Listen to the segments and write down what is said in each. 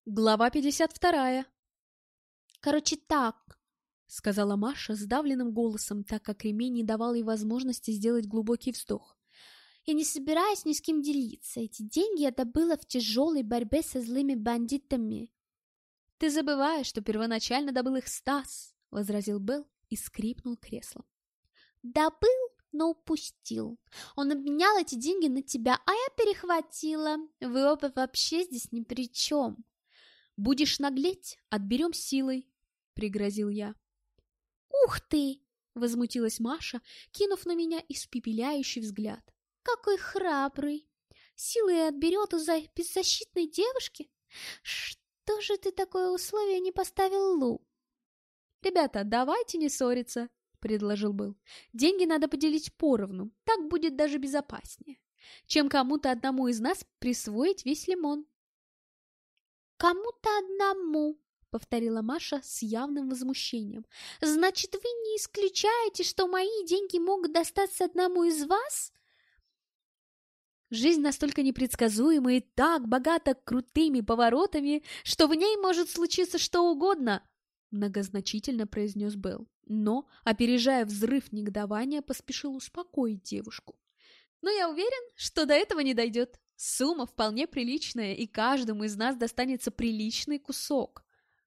Глава 52. Короче, так, — сказала Маша сдавленным голосом, так как ремень не давал ей возможности сделать глубокий вздох. я не собираюсь ни с кем делиться. Эти деньги я добыла в тяжелой борьбе со злыми бандитами. — Ты забываешь, что первоначально добыл их Стас, — возразил Белл и скрипнул креслом. Добыл, но упустил. Он обменял эти деньги на тебя, а я перехватила. Вы оба вообще здесь ни при чем. — Будешь наглеть, отберем силой, — пригрозил я. Ух ты! Возмутилась Маша, кинув на меня испепеляющий взгляд. Какой храбрый! Силой отберет у беззащитной девушки? Что же ты такое условие не поставил Лу? Ребята, давайте не ссориться, — предложил Белл. Деньги надо поделить поровну, так будет даже безопаснее, чем кому-то одному из нас присвоить весь лимон. Кому-то одному, повторила Маша с явным возмущением. Значит, вы не исключаете, что мои деньги могут достаться одному из вас? Жизнь настолько непредсказуема и так богата крутыми поворотами, что в ней может случиться что угодно, многозначительно произнес Белл, но, опережая взрыв негодования, поспешил успокоить девушку. Но я уверен, что до этого не дойдет. Сумма вполне приличная, и каждому из нас достанется приличный кусок.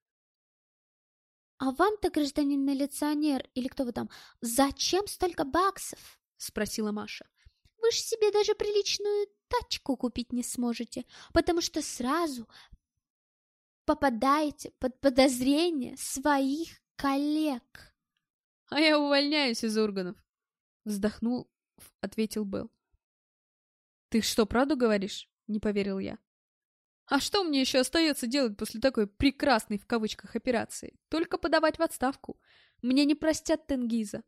«А вам-то, гражданин милиционер, или кто вы там, зачем столько баксов?» — спросила Маша. «Вы ж себе даже приличную тачку купить не сможете, потому что сразу попадаете под подозрение своих коллег». «А я увольняюсь из органов», — вздохнул, ответил Белл. «Ты что, правду говоришь?» — не поверил я. «А что мне еще остается делать после такой прекрасной в кавычках операции? Только подавать в отставку. Мне не простят Тенгиза».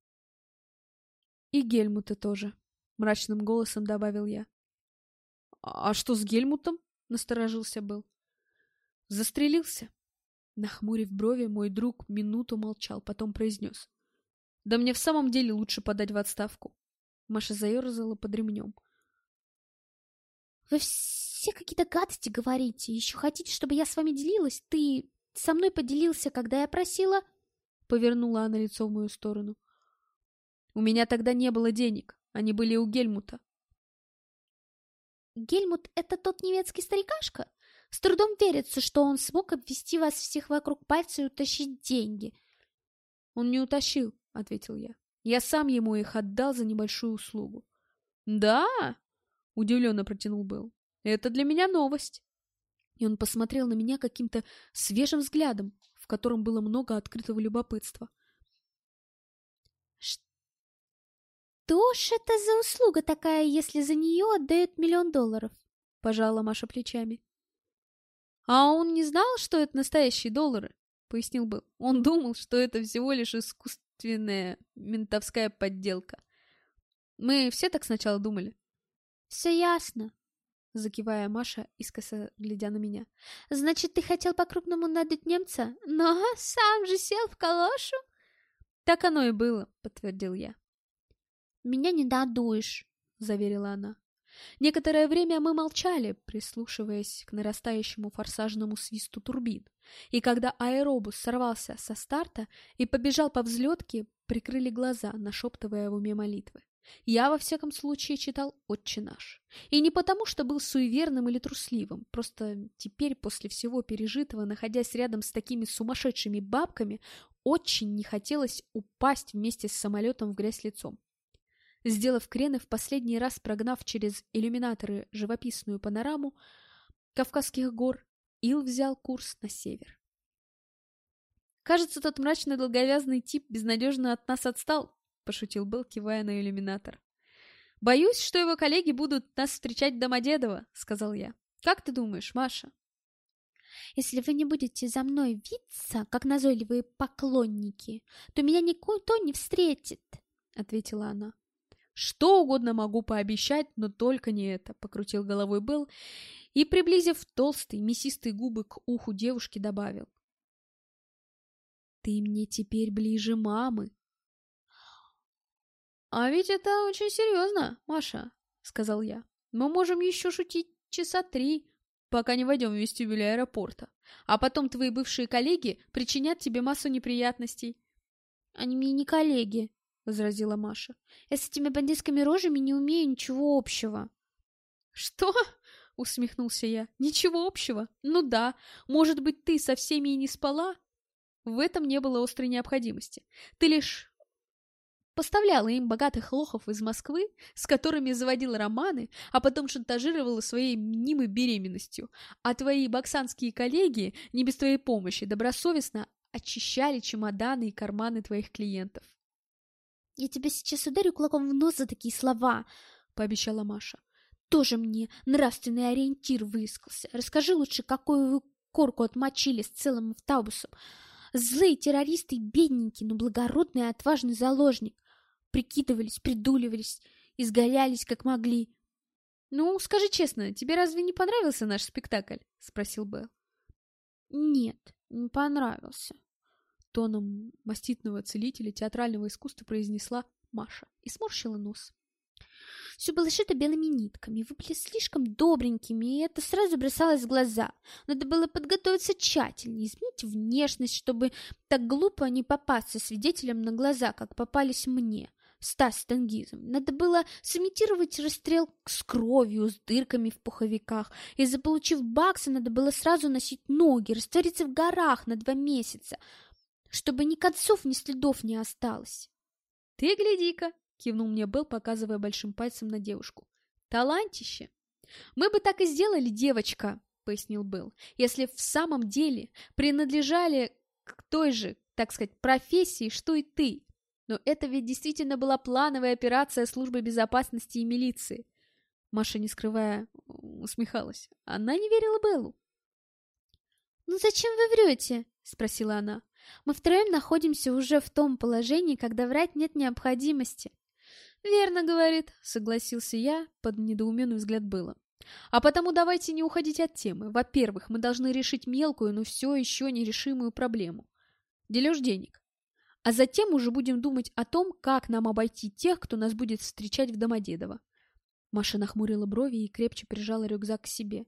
«И Гельмута тоже», — мрачным голосом добавил я. «А что с Гельмутом?» — насторожился Белл. «Застрелился». Нахмурив брови, мой друг минуту молчал, потом произнес. «Да мне в самом деле лучше подать в отставку». Маша заерзала под ремнем. «Вы все какие-то гадости говорите. Еще хотите, чтобы я с вами делилась? Ты со мной поделился, когда я просила...» Повернула она лицо в мою сторону. «У меня тогда не было денег. Они были у Гельмута». «Гельмут — это тот немецкий старикашка? С трудом верится, что он смог обвести вас всех вокруг пальца и утащить деньги». «Он не утащил», — ответил я. «Я сам ему их отдал за небольшую услугу». «Да?» — удивленно протянул Белл. «Это для меня новость». И он посмотрел на меня каким-то свежим взглядом, в котором было много открытого любопытства. «Что ж это за услуга такая, если за нее отдают $1 000 000?» — пожала Маша плечами. «А он не знал, что это настоящие доллары?» — пояснил Белл. «Он думал, что это всего лишь искусственная ментовская подделка. Мы все так сначала думали». «Все ясно», — закивая Маша, искоса глядя на меня. «Значит, ты хотел по-крупному надуть немца, но сам же сел в калошу?» «Так оно и было», — подтвердил я. «Меня не надуешь», — заверила она. Некоторое время мы молчали, прислушиваясь к нарастающему форсажному свисту турбин. И когда аэробус сорвался со старта и побежал по взлетке, прикрыли глаза, нашептывая в уме молитвы. Я, во всяком случае, читал «Отче наш». И не потому, что был суеверным или трусливым, просто теперь, после всего пережитого, находясь рядом с такими сумасшедшими бабками, очень не хотелось упасть вместе с самолетом в грязь лицом. Сделав крен и в последний раз прогнав через иллюминаторы живописную панораму Кавказских гор, Ил взял курс на север. «Кажется, тот мрачный долговязный тип безнадежно от нас отстал», — пошутил Белл, кивая на иллюминатор. «Боюсь, что его коллеги будут нас встречать в Домодедово», — сказал я. «Как ты думаешь, Маша?» «Если вы не будете за мной виться, как назойливые поклонники, то меня никто не встретит», — ответила она. «Что угодно могу пообещать, но только не это», — покрутил головой Белл и, приблизив толстые мясистые губы к уху девушки, добавил. «Ты мне теперь ближе мамы». «А ведь это очень серьезно, Маша», — сказал я. «Мы можем еще шутить часа 3, пока не войдем в вестибюль аэропорта. А потом твои бывшие коллеги причинят тебе массу неприятностей. Они мне не коллеги, возразила Маша. Я с этими бандитскими рожами не умею ничего общего. Что? Усмехнулся я. Ничего общего? Ну да, может быть, ты со всеми и не спала? В этом не было острой необходимости. Ты лишь поставляла им богатых лохов из Москвы, с которыми заводила романы, а потом шантажировала своей мнимой беременностью. А твои боксанские коллеги, не без твоей помощи, добросовестно очищали чемоданы и карманы твоих клиентов. «Я тебя сейчас ударю кулаком в нос за такие слова», — пообещала Маша. «Тоже мне нравственный ориентир выискался. Расскажи лучше, какую вы корку отмочили с целым автобусом. Злые террористы и бедненький, но благородный и отважный заложник. Прикидывались, придуливались, изгалялись, как могли». «Ну, скажи честно, тебе разве не понравился наш спектакль?» — спросил Белл. «Нет, не понравился», — тоном маститного целителя театрального искусства произнесла Маша и сморщила нос. «Все было шито белыми нитками, вы были слишком добренькими, и это сразу бросалось в глаза. Надо было подготовиться тщательнее, изменить внешность, чтобы так глупо не попасться свидетелям на глаза, как попались мне, Стас с Тенгизом. Надо было сымитировать расстрел с кровью, с дырками в пуховиках, и, заполучив баксы, надо было сразу носить ноги, раствориться в горах на 2 месяца, чтобы ни концов, ни следов не осталось». «Ты гляди-ка!» — кивнул мне Белл, показывая большим пальцем на девушку. «Талантище!» «Мы бы так и сделали, девочка!» — пояснил Белл, «если в самом деле принадлежали к той же, так сказать, профессии, что и ты. Но это ведь действительно была плановая операция службы безопасности и милиции». Маша, не скрывая, усмехалась. Она не верила Беллу. «Ну зачем вы врете?» — спросила она. «Мы втроем находимся уже в том положении, когда врать нет необходимости». «Верно, — говорит, — согласился я под недоуменный взгляд Белла. А потому давайте не уходить от темы. Во-первых, мы должны решить мелкую, но все еще нерешимую проблему. Дележ денег. А затем уже будем думать о том, как нам обойти тех, кто нас будет встречать в Домодедово». Маша нахмурила брови и крепче прижала рюкзак к себе.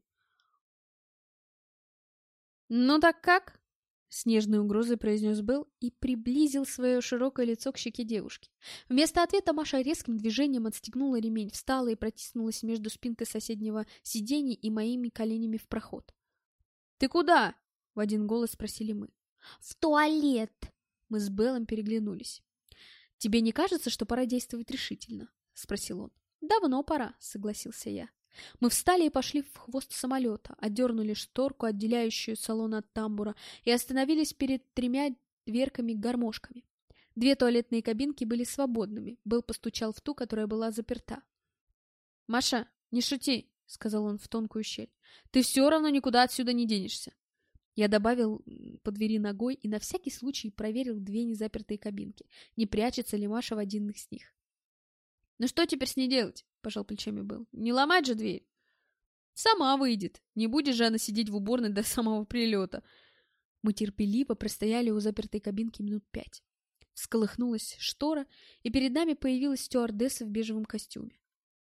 «Ну так как?» — с нежной угрозой произнес Белл и приблизил свое широкое лицо к щеке девушки. Вместо ответа Маша резким движением отстегнула ремень, встала и протиснулась между спинкой соседнего сиденья и моими коленями в проход. «Ты куда?» — в один голос спросили мы. «В туалет!» Мы с Беллом переглянулись. «Тебе не кажется, что пора действовать решительно?» — спросил он. «Давно пора», — согласился я. Мы встали и пошли в хвост самолета, отдернули шторку, отделяющую салон от тамбура, и остановились перед 3 дверками-гармошками. 2 туалетные кабинки были свободными. Белл постучал в ту, которая была заперта. «Маша, не шути», — сказал он в тонкую щель. «Ты все равно никуда отсюда не денешься». Я добавил по двери ногой и на всякий случай проверил 2 незапертые кабинки, не прячется ли Маша в один из них. «Ну что теперь с ней делать?» — пожал плечами Белл. «Не ломать же дверь!» «Сама выйдет. Не будешь же она сидеть в уборной до самого прилета». Мы терпеливо простояли у запертой кабинки минут 5. Всколыхнулась штора, и перед нами появилась стюардесса в бежевом костюме.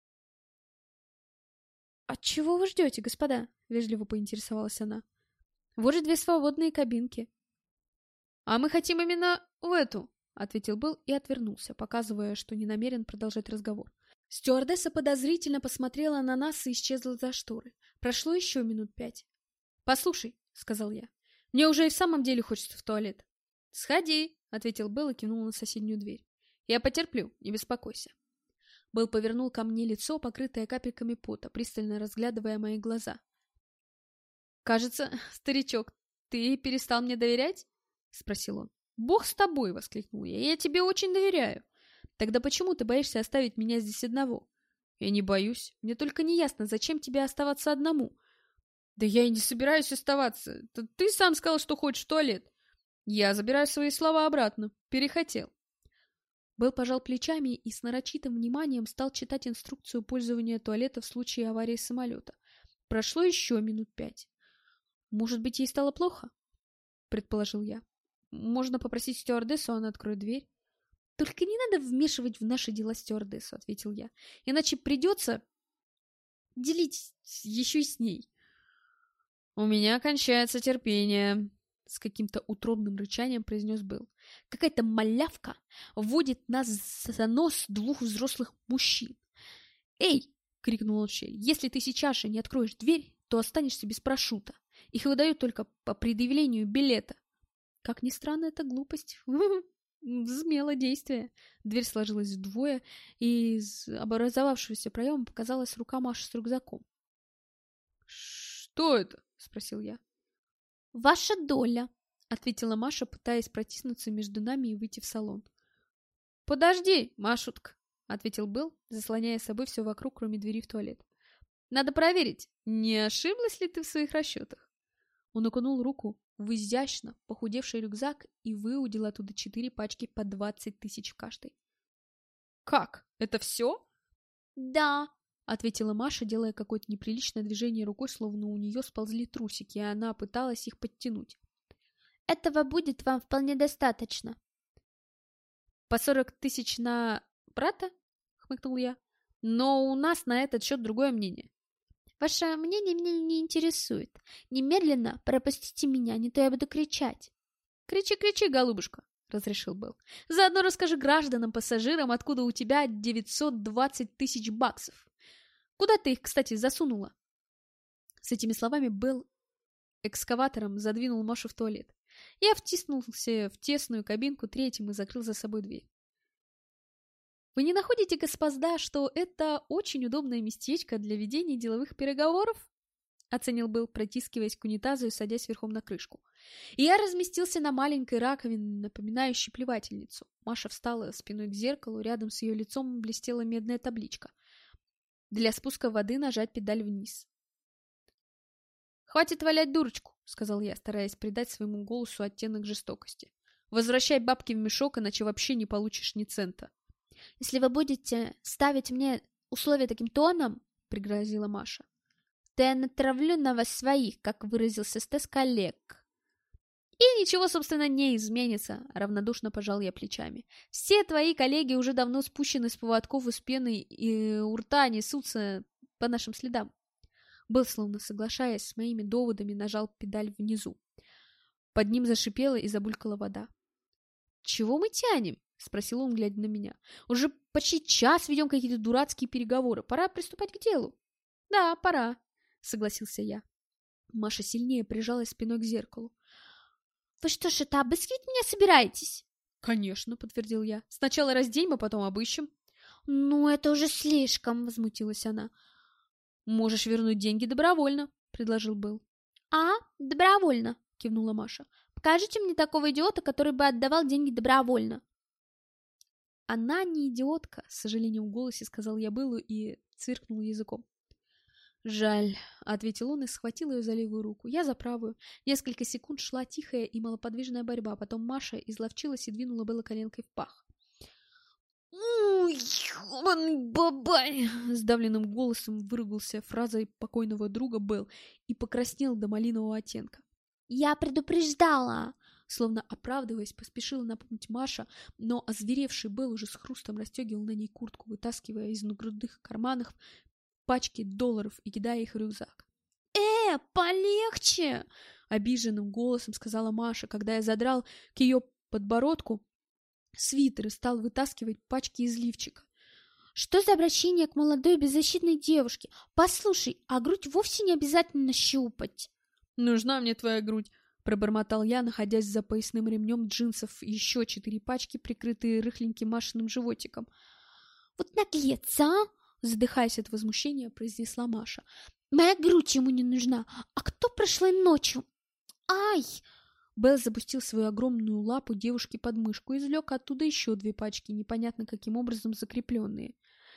«А чего вы ждете, господа?» — вежливо поинтересовалась она. «Вот же 2 свободные кабинки». «А мы хотим именно в эту», — ответил Белл и отвернулся, показывая, что не намерен продолжать разговор. Стюардесса подозрительно посмотрела на нас и исчезла за шторы. Прошло еще минут 5. «Послушай», — сказал я, — «мне уже и в самом деле хочется в туалет». «Сходи», — ответил Белл и кивнул на соседнюю дверь. «Я потерплю, не беспокойся». Белл повернул ко мне лицо, покрытое капельками пота, пристально разглядывая мои глаза. «Кажется, старичок, ты перестал мне доверять?» — спросил он. «Бог с тобой!» — воскликнул я. «Я тебе очень доверяю. Тогда почему ты боишься оставить меня здесь одного?» «Я не боюсь. Мне только не ясно, зачем тебе оставаться одному?» «Да я и не собираюсь оставаться. Ты сам сказал, что хочешь в туалет». «Я забираю свои слова обратно. Перехотел». Белл пожал плечами и с нарочитым вниманием стал читать инструкцию пользования туалета в случае аварии самолета. Прошло еще минут 5. «Может быть, ей стало плохо?» — предположил я. «Можно попросить стюардессу, она откроет дверь». «Только не надо вмешивать в наши дела стюардессу», — ответил я. «Иначе придется делить еще и с ней». «У меня кончается терпение», — с каким-то утробным рычанием произнес Белл. «Какая-то малявка водит нас за нос двух взрослых мужчин. Эй!» — крикнул он в щель. «Если ты сейчас же не откроешь дверь, то останешься без парашюта. Их выдают только по предъявлению билета». Как ни странно, это глупость. Взмело действие. Дверь сложилась вдвое, и из образовавшегося проема показалась рука Маши с рюкзаком. «Что это?» — спросил я. «Ваша доля», — ответила Маша, пытаясь протиснуться между нами и выйти в салон. «Подожди, Машутка», — ответил Белл, заслоняя собой все вокруг, кроме двери в туалет. «Надо проверить, не ошиблась ли ты в своих расчетах?» Он окунул руку в изящно похудевший рюкзак и выудил оттуда 4 пачки по 20 тысяч в каждой. «Как? Это все?» «Да», — ответила Маша, делая какое-то неприличное движение рукой, словно у нее сползли трусики, и она пыталась их подтянуть. «Этого будет вам вполне достаточно». «По 40 тысяч на брата?» — хмыкнул я. «Но у нас на этот счет другое мнение». «Ваше мнение меня не интересует. Немедленно пропустите меня, не то я буду кричать». «Кричи, кричи, голубушка», — разрешил Белл. «Заодно расскажи гражданам-пассажирам, откуда у тебя 920 тысяч баксов. Куда ты их, кстати, засунула?» С этими словами Белл экскаватором задвинул Машу в туалет. Я втиснулся в тесную кабинку третьим и закрыл за собой дверь. «Вы не находите, господа, что это очень удобное местечко для ведения деловых переговоров?» — оценил Белл, протискиваясь к унитазу и садясь верхом на крышку. И я разместился на маленькой раковине, напоминающей плевательницу. Маша встала спиной к зеркалу, рядом с ее лицом блестела медная табличка. Для спуска воды нажать педаль вниз. «Хватит валять дурочку», — сказал я, стараясь придать своему голосу оттенок жестокости. «Возвращай бабки в мешок, иначе вообще не получишь ни цента». «Если вы будете ставить мне условия таким тоном, — пригрозила Маша, — то я натравлю на вас своих, как выразился Стас, коллег». «И ничего, собственно, не изменится», — равнодушно пожал я плечами. «Все твои коллеги уже давно спущены с поводков из пены и у рта несутся по нашим следам». Белл, словно соглашаясь с моими доводами, нажал педаль внизу. Под ним зашипела и забулькала вода. «Чего мы тянем?» — спросил он, глядя на меня. «Уже почти час ведем какие-то дурацкие переговоры. Пора приступать к делу». «Да, пора», — согласился я. Маша сильнее прижалась спиной к зеркалу. «Вы что ж, это обыскивать меня собираетесь?» «Конечно», — подтвердил я. «Сначала разденем, а потом обыщем». «Ну, это уже слишком», — возмутилась она. «Можешь вернуть деньги добровольно», — предложил Белл. Добровольно», — кивнула Маша. «Покажите мне такого идиота, который бы отдавал деньги добровольно». «Она не идиотка», — с сожалением в голосе сказал я Беллу и циркнул языком. «Жаль», — ответил он и схватил ее за левую руку. Я за правую. Несколько секунд шла тихая и малоподвижная борьба. Потом Маша изловчилась и двинула Белла коленкой в пах. «Уй, ебаный бабай!» — сдавленным голосом выругался фразой покойного друга Белл и покраснел до малинового оттенка. «Я предупреждала!» Словно оправдываясь, поспешила напомнить Маша, но озверевший Белл уже с хрустом расстегивал на ней куртку, вытаскивая из нагрудных карманов пачки долларов и кидая их в рюкзак. Полегче!» — обиженным голосом сказала Маша, когда я задрал к ее подбородку свитер и стал вытаскивать пачки из лифчика. «Что за обращение к молодой беззащитной девушке? Послушай, а грудь вовсе не обязательно щупать». «Нужна мне твоя грудь», — пробормотал я, находясь за поясным ремнем джинсов, еще 4 пачки, прикрытые рыхленьким Машиным животиком. «Вот наглец, а!» — задыхаясь от возмущения, произнесла Маша. «Моя грудь ему не нужна. А кто прошлой ночью? Ай!» Белл запустил свою огромную лапу девушке под мышку и извлек оттуда еще 2 пачки, непонятно каким образом закрепленные.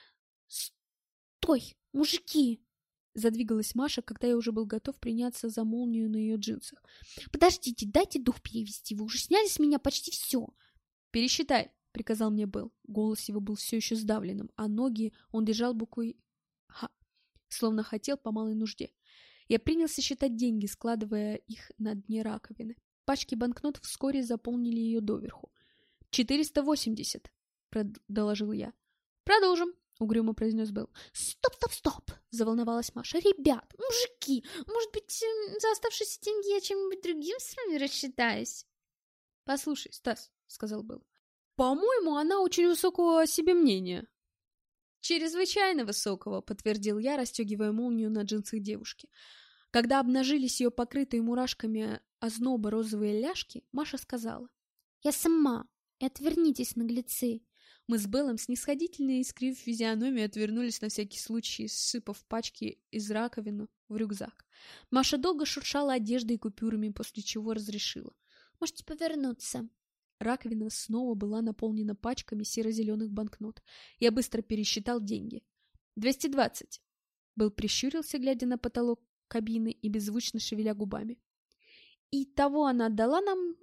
«Стой, мужики!» — задвигалась Маша, когда я уже был готов приняться за молнию на ее джинсах. «Подождите, дайте дух перевести. Вы уже сняли с меня почти все». «Пересчитай», — приказал мне Белл. Голос его был все еще сдавленным, а ноги он держал буквой «Х», словно хотел по малой нужде. Я принялся считать деньги, складывая их на дне раковины. Пачки банкнот вскоре заполнили ее доверху. 480, доложил я. «Продолжим», — угрюмо произнес Белл. «Стоп, стоп, стоп!» — заволновалась Маша. «Ребят, мужики, может быть, за оставшиеся деньги я чем-нибудь другим с вами рассчитаюсь?» «Послушай, Стас», — сказал Белл, — «по-моему, она очень высокого о себе мнения». «Чрезвычайно высокого», — подтвердил я, расстегивая молнию на джинсах девушки. Когда обнажились ее покрытые мурашками озноба розовые ляжки, Маша сказала: «Я сама, и отвернитесь, наглецы». Мы с Беллом, снисходительно искрив физиономию, отвернулись на всякий случай, сыпав пачки из раковины в рюкзак. Маша долго шуршала одеждой и купюрами, после чего разрешила: «Можете повернуться». Раковина снова была наполнена пачками серо-зеленых банкнот. Я быстро пересчитал деньги. 220. Белл прищурился, глядя на потолок кабины и беззвучно шевеля губами. Итого она отдала нам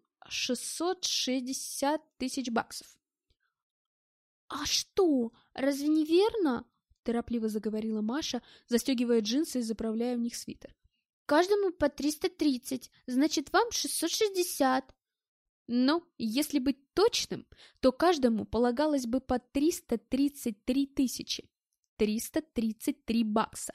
660 тысяч баксов. «А что, разве не верно?» — торопливо заговорила Маша, застегивая джинсы и заправляя в них свитер. «Каждому по 330, значит, вам 660. Но, если быть точным, то каждому полагалось бы по 333 тысячи. 333 бакса.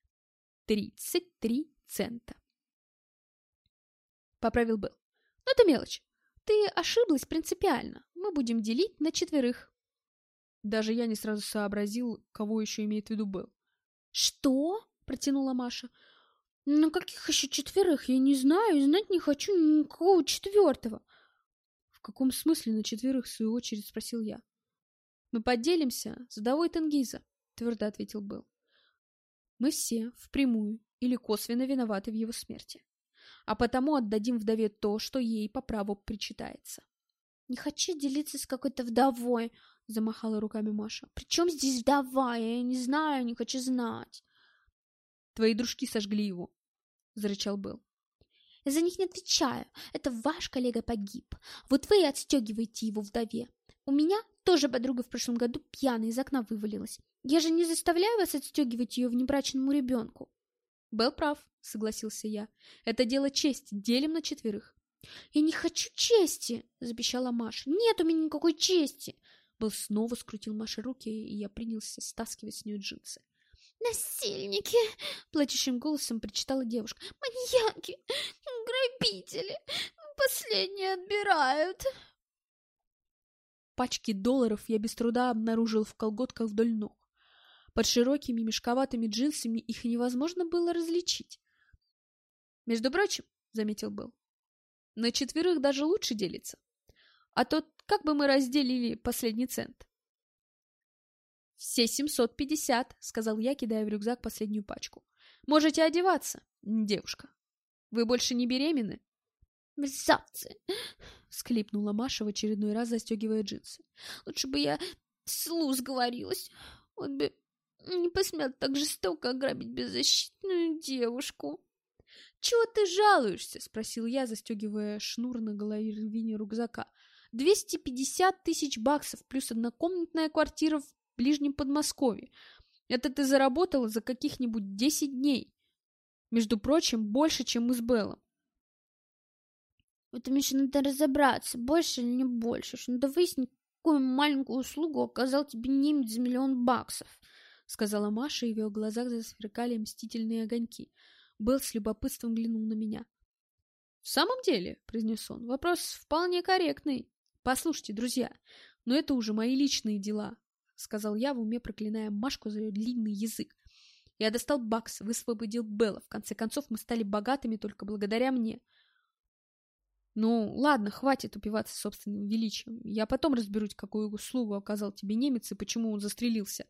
33 цента. Поправил Белл. Но это мелочь. Ты ошиблась принципиально. Мы будем делить на 4. Даже я не сразу сообразил, кого еще имеет в виду Белл. «Что?» — протянула Маша. «Ну каких еще 4? Я не знаю и знать не хочу никакого 4. «В каком смысле на 4, в свою очередь?» — спросил я. «Мы поделимся с вдовой Тенгиза», — твердо ответил Белл. «Мы все впрямую или косвенно виноваты в его смерти, а потому отдадим вдове то, что ей по праву причитается». «Не хочу делиться с какой-то вдовой», — замахала руками Маша. «При чем здесь вдова? Я не знаю, не хочу знать». «Твои дружки сожгли его», — зарычал Белл. «Я за них не отвечаю. Это ваш коллега погиб. Вот вы и отстегиваете его вдове. У меня тоже подруга в прошлом году пьяная из окна вывалилась. Я же не заставляю вас отстегивать ее внебрачному ребенку». «Белл прав», — согласился я. «Это дело чести. Делим на 4». «Я не хочу чести», — запищала Маша. «Нет у меня никакой чести». Белл снова скрутил Маше руки, и я принялся стаскивать с нее джинсы. «Насильники!» — плачущим голосом причитала девушка. «Маньяки! Грабители! Последние отбирают!» Пачки долларов я без труда обнаружил в колготках вдоль ног. Под широкими мешковатыми джинсами их невозможно было различить. «Между прочим», — заметил Белл, — «на 4 даже лучше делиться. А то как бы мы разделили последний цент?» «Все 750», — сказал я, кидая в рюкзак последнюю пачку. «Можете одеваться, девушка. Вы больше не беременны?» «Мерзавцы!» — всхлипнула Маша, в очередной раз застегивая джинсы. «Лучше бы я вслух сговорилась. Он бы не посмел так жестоко ограбить беззащитную девушку». «Чего ты жалуешься?» — спросил я, застегивая шнур на горловине рюкзака. 250 тысяч баксов плюс однокомнатная квартира в ближнем Подмосковье. Это ты заработала за каких-нибудь 10 дней. Между прочим, больше, чем мы с Беллом. В этом еще надо разобраться, больше или не больше. Надо выяснить, какую маленькую услугу оказал тебе немец за $1 миллион, сказала Маша, и в ее глазах засверкали мстительные огоньки. Белл с любопытством глянул на меня. «В самом деле», — произнес он, — «вопрос вполне корректный. Послушайте, друзья, но это уже мои личные дела», — сказал я, в уме проклиная Машку за ее длинный язык. Я достал бакс, высвободил Белла. В конце концов, мы стали богатыми только благодаря мне. «Ну, ладно, хватит упиваться собственным величием. Я потом разберусь, какую услугу оказал тебе немец и почему он застрелился».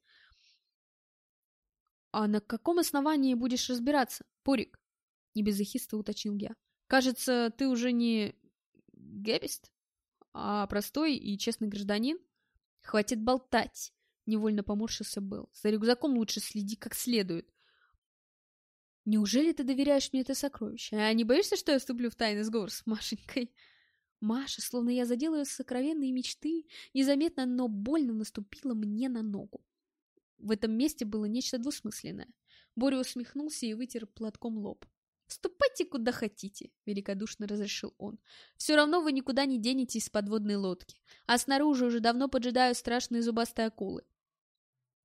«А на каком основании будешь разбираться, Пурик?» — не без эхидства уточнил я. «Кажется, ты уже не гэбист, а простой и честный гражданин?» «Хватит болтать!» — невольно поморщился Белл. «За рюкзаком лучше следи как следует». «Неужели ты доверяешь мне это сокровище? А не боишься, что я вступлю в тайный сговор с Машенькой?» Маша, словно я задела ее сокровенные мечты, незаметно, но больно наступила мне на ногу. В этом месте было нечто двусмысленное. Боря усмехнулся и вытер платком лоб. «Вступайте куда хотите», — великодушно разрешил он. «Все равно вы никуда не денетесь с подводной лодки, а снаружи уже давно поджидают страшные зубастые акулы».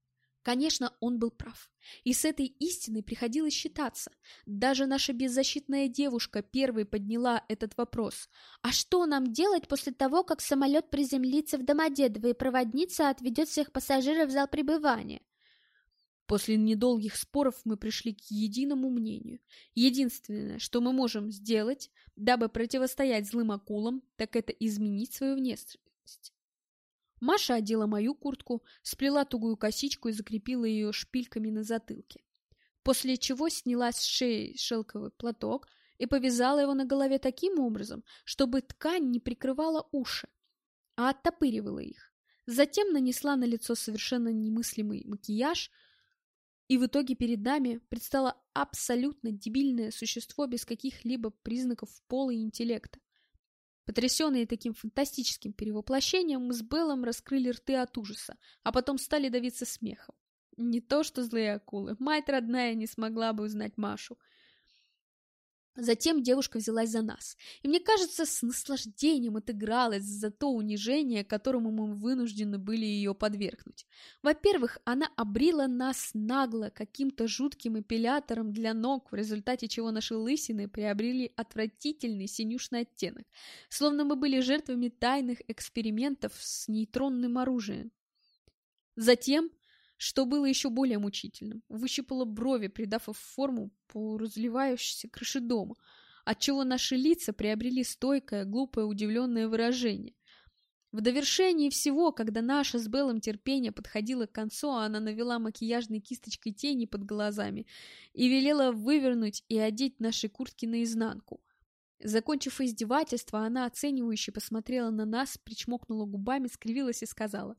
Конечно, он был прав. И с этой истиной приходилось считаться. Даже наша беззащитная девушка первой подняла этот вопрос. А что нам делать после того, как самолет приземлится в Домодедово и проводница отведет всех пассажиров в зал прибывания? После недолгих споров мы пришли к единому мнению. Единственное, что мы можем сделать, дабы противостоять злым акулам, так это изменить свою внешность. Маша одела мою куртку, сплела тугую косичку и закрепила ее шпильками на затылке. После чего сняла с шеи шелковый платок и повязала его на голове таким образом, чтобы ткань не прикрывала уши, а оттопыривала их. Затем нанесла на лицо совершенно немыслимый макияж, и в итоге перед нами предстало абсолютно дебильное существо без каких-либо признаков пола и интеллекта. Потрясенные таким фантастическим перевоплощением, мы с Беллом раскрыли рты от ужаса, а потом стали давиться смехом. Не то что злые акулы, мать родная не смогла бы узнать Машу. Затем девушка взялась за нас, и, мне кажется, с наслаждением отыгралась за то унижение, которому мы вынуждены были ее подвергнуть. Во-первых, она обрила нас нагло каким-то жутким эпилятором для ног, в результате чего наши лысины приобрели отвратительный синюшный оттенок, словно мы были жертвами тайных экспериментов с нейтронным оружием. Затем, что было еще более мучительным, выщипала брови, придав им форму полуразливающейся крыши дома, отчего наши лица приобрели стойкое, глупое, удивленное выражение. В довершении всего, когда наше с Беллом терпение подходило к концу, она навела макияжной кисточкой тени под глазами и велела вывернуть и одеть наши куртки наизнанку. Закончив издевательство, она оценивающе посмотрела на нас, причмокнула губами, скривилась и сказала: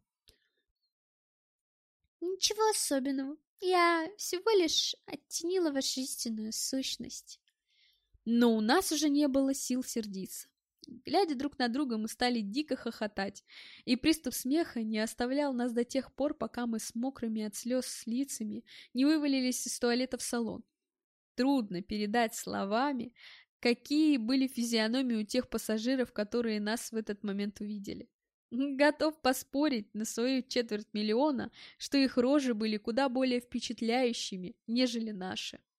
«Ничего особенного. Я всего лишь оттенила вашу истинную сущность». Но у нас уже не было сил сердиться. Глядя друг на друга, мы стали дико хохотать, и приступ смеха не оставлял нас до тех пор, пока мы с мокрыми от слез лицами не вывалились из туалета в салон. Трудно передать словами, какие были физиономии у тех пассажиров, которые нас в этот момент увидели. Готов поспорить на свою 250 000, что их рожи были куда более впечатляющими, нежели наши.